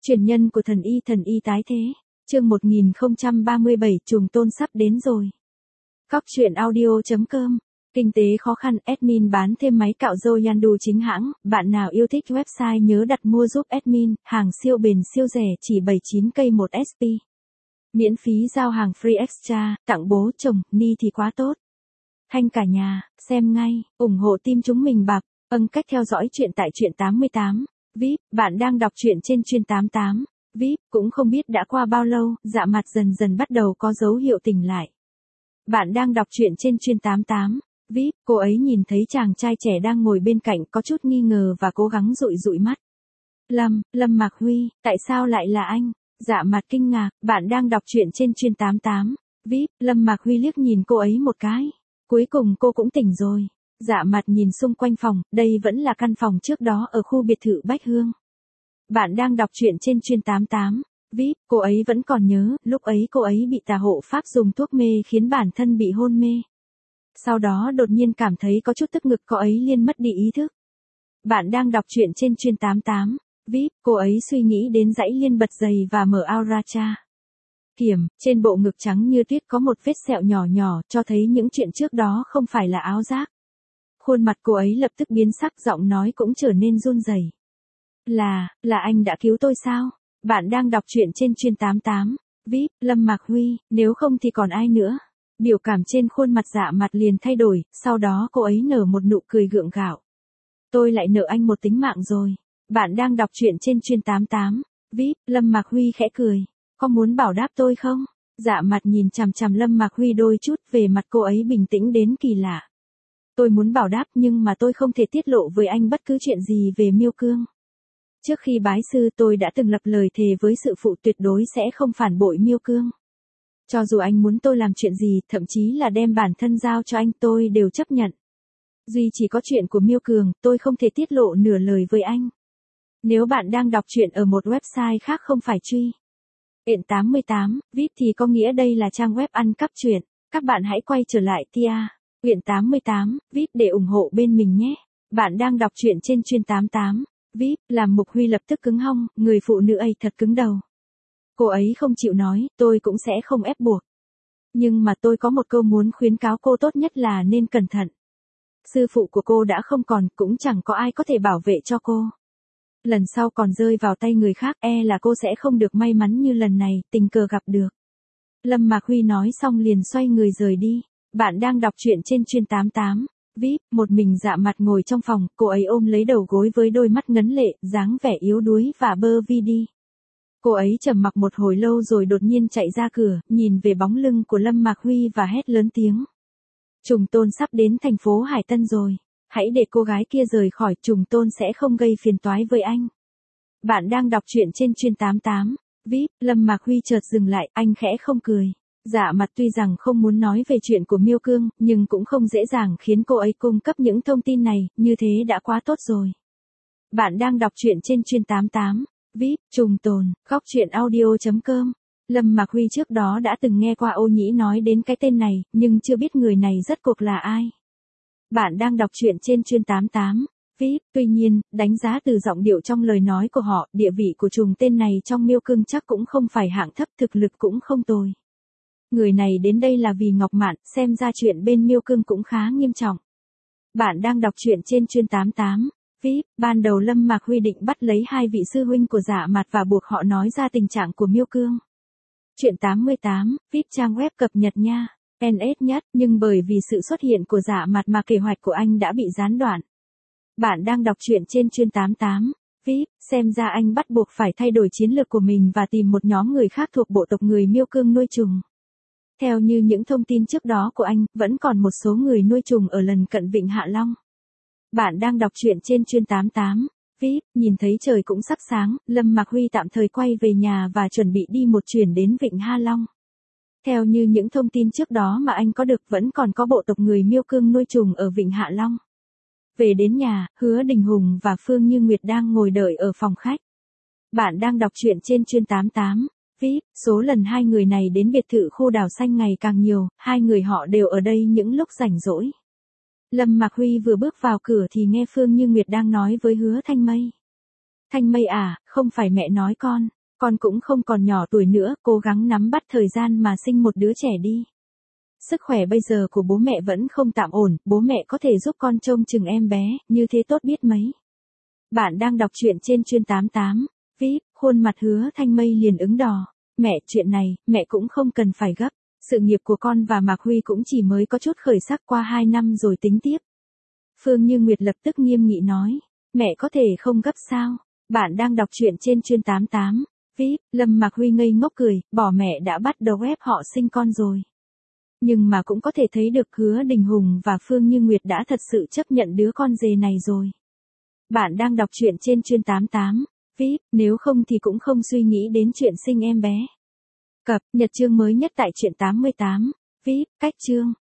Truyền nhân của thần y tái thế. Chương 1037 trùng tôn sắp đến rồi. Cóc truyện audio.com. Kinh tế khó khăn, admin bán thêm máy cạo râu Yandu chính hãng, bạn nào yêu thích website nhớ đặt mua giúp admin, hàng siêu bền siêu rẻ chỉ 79k 1 SP. Miễn phí giao hàng free extra, tặng bố chồng, ni thì quá tốt. Thanh cả nhà, xem ngay, ủng hộ team chúng mình bạc, cách theo dõi chuyện tại truyện 88. VIP, bạn đang đọc truyện trên chuyên 88. VIP, cũng không biết đã qua bao lâu, Dạ Mặt dần dần bắt đầu có dấu hiệu tỉnh lại. Bạn đang đọc truyện trên chuyên 88. VIP, cô ấy nhìn thấy chàng trai trẻ đang ngồi bên cạnh có chút nghi ngờ và cố gắng dụi dụi mắt. Lâm Mạc Huy, tại sao lại là anh? Dạ Mặt kinh ngạc, bạn đang đọc truyện trên chuyên 88. VIP, Lâm Mạc Huy liếc nhìn cô ấy một cái. Cuối cùng cô cũng tỉnh rồi. Dạ Mặt nhìn xung quanh phòng, đây vẫn là căn phòng trước đó ở khu biệt thự Bách Hương. Bạn đang đọc truyện trên chuyên 88. VIP, cô ấy vẫn còn nhớ, lúc ấy cô ấy bị tà hộ pháp dùng thuốc mê khiến bản thân bị hôn mê. Sau đó đột nhiên cảm thấy có chút tức ngực, cô ấy liền mất đi ý thức. Bạn đang đọc truyện trên chuyên 88. VIP, cô ấy suy nghĩ đến dãy liên bật giày và mở Auracha. Kiểm, trên bộ ngực trắng như tuyết có một vết sẹo nhỏ nhỏ, cho thấy những chuyện trước đó không phải là áo giác. Khuôn mặt cô ấy lập tức biến sắc, giọng nói cũng trở nên run rẩy. Là anh đã cứu tôi sao? Bạn đang đọc truyện trên chuyên 88. VIP, Lâm Mạc Huy, nếu không thì còn ai nữa? Biểu cảm trên khuôn mặt Dạ Mặt liền thay đổi, sau đó cô ấy nở một nụ cười gượng gạo. Tôi lại nợ anh một tính mạng rồi. Bạn đang đọc truyện trên chuyên 88. VIP, Lâm Mạc Huy khẽ cười. Có muốn bảo đáp tôi không? Dạ Mặt nhìn chằm chằm Lâm Mạc Huy đôi chút, về mặt cô ấy bình tĩnh đến kỳ lạ. Tôi muốn bảo đáp nhưng mà tôi không thể tiết lộ với anh bất cứ chuyện gì về Miêu Cương. Trước khi bái sư tôi đã từng lập lời thề với sự phụ tuyệt đối sẽ không phản bội Miêu Cương. Cho dù anh muốn tôi làm chuyện gì, thậm chí là đem bản thân giao cho anh, tôi đều chấp nhận. Duy chỉ có chuyện của Miêu Cường, tôi không thể tiết lộ nửa lời với anh. Nếu bạn đang đọc truyện ở một website khác không phải truy Truyện 88, VIP thì có nghĩa đây là trang web ăn cắp truyện. Các bạn hãy quay trở lại Truyện 88, VIP để ủng hộ bên mình nhé. Bạn đang đọc truyện trên chuyên 88. VIP, làm Mục Huy lập tức cứng hông, người phụ nữ ấy thật cứng đầu. Cô ấy không chịu nói, tôi cũng sẽ không ép buộc. Nhưng mà tôi có một câu muốn khuyến cáo cô, tốt nhất là nên cẩn thận. Sư phụ của cô đã không còn, cũng chẳng có ai có thể bảo vệ cho cô. Lần sau còn rơi vào tay người khác, là cô sẽ không được may mắn như lần này, tình cờ gặp được. Lâm Mạc Huy nói xong liền xoay người rời đi. Bạn đang đọc truyện trên chuyên 88. VIP, một mình Dạ Mặt ngồi trong phòng, cô ấy ôm lấy đầu gối với đôi mắt ngấn lệ, dáng vẻ yếu đuối và bơ vi đi. Cô ấy trầm mặc một hồi lâu rồi đột nhiên chạy ra cửa, nhìn về bóng lưng của Lâm Mạc Huy và hét lớn tiếng. Trùng Tôn sắp đến thành phố Hải Tân rồi. Hãy để cô gái kia rời khỏi, Trùng Tôn sẽ không gây phiền toái với anh. Bạn đang đọc truyện trên chuyên 88. VIP, Lâm Mạc Huy chợt dừng lại, anh khẽ không cười. Dạ Mặt tuy rằng không muốn nói về chuyện của Miêu Cương, nhưng cũng không dễ dàng khiến cô ấy cung cấp những thông tin này, như thế đã quá tốt rồi. Bạn đang đọc truyện trên chuyên 88. VIP, Trùng Tồn, Cóc truyện audio.com. Lâm Mạc Huy trước đó đã từng nghe qua Ô Nhĩ nói đến cái tên này, nhưng chưa biết người này rốt cuộc là ai. Bạn đang đọc truyện trên chuyên 88. VIP, tuy nhiên, đánh giá từ giọng điệu trong lời nói của họ, địa vị của trùng tên này trong Miêu Cương chắc cũng không phải hạng thấp, thực lực cũng không tồi. Người này đến đây là vì Ngọc Mạn, xem ra chuyện bên Miêu Cương cũng khá nghiêm trọng. Bạn đang đọc truyện trên chuyên 88. VIP, ban đầu Lâm Mạc Huy định bắt lấy hai vị sư huynh của Dạ Mặt và buộc họ nói ra tình trạng của Miêu Cương. Truyện 88, VIP trang web cập nhật nha. NS nhất, nhưng bởi vì sự xuất hiện của Dạ Mặt mà kế hoạch của anh đã bị gián đoạn. Bạn đang đọc truyện trên chuyên 88. VIP, xem ra anh bắt buộc phải thay đổi chiến lược của mình và tìm một nhóm người khác thuộc bộ tộc người Miêu Cương nuôi trùng. Theo như những thông tin trước đó của anh, vẫn còn một số người nuôi trùng ở lần cận Vịnh Hạ Long. Bạn đang đọc truyện trên chuyên 88. VIP, nhìn thấy trời cũng sắp sáng, Lâm Mạc Huy tạm thời quay về nhà và chuẩn bị đi một chuyến đến Vịnh Hạ Long. Theo như những thông tin trước đó mà anh có được, vẫn còn có bộ tộc người Miêu Cương nuôi trùng ở Vịnh Hạ Long. Về đến nhà, Hứa Đình Hùng và Phương Như Nguyệt đang ngồi đợi ở phòng khách. Bạn đang đọc truyện trên chuyên 88. VIP, số lần hai người này đến biệt thự khu đảo xanh ngày càng nhiều, hai người họ đều ở đây những lúc rảnh rỗi. Lâm Mạc Huy vừa bước vào cửa thì nghe Phương Như Nguyệt đang nói với Hứa Thanh Mây. Thanh Mây à, không phải mẹ nói con cũng không còn nhỏ tuổi nữa, cố gắng nắm bắt thời gian mà sinh một đứa trẻ đi. Sức khỏe bây giờ của bố mẹ vẫn không tạm ổn, bố mẹ có thể giúp con trông chừng em bé, như thế tốt biết mấy. Bạn đang đọc truyện trên chuyên 88. VIP, khuôn mặt Hứa Thanh Mây liền ửng đỏ. Mẹ, chuyện này, mẹ cũng không cần phải gấp. Sự nghiệp của con và Mạc Huy cũng chỉ mới có chút khởi sắc qua 2 năm rồi tính tiếp. Phương Như Nguyệt lập tức nghiêm nghị nói. Mẹ có thể không gấp sao? Bạn đang đọc truyện trên chuyên 88. VIP, Lâm Mạc Huy ngây ngốc cười, bỏ mẹ đã bắt đầu ép họ sinh con rồi. Nhưng mà cũng có thể thấy được Hứa Đình Hùng và Phương Như Nguyệt đã thật sự chấp nhận đứa con dề này rồi. Bạn đang đọc truyện trên chuyên 88. VIP, nếu không thì cũng không suy nghĩ đến chuyện sinh em bé. Cập nhật chương mới nhất tại truyện 88. VIP, cách chương.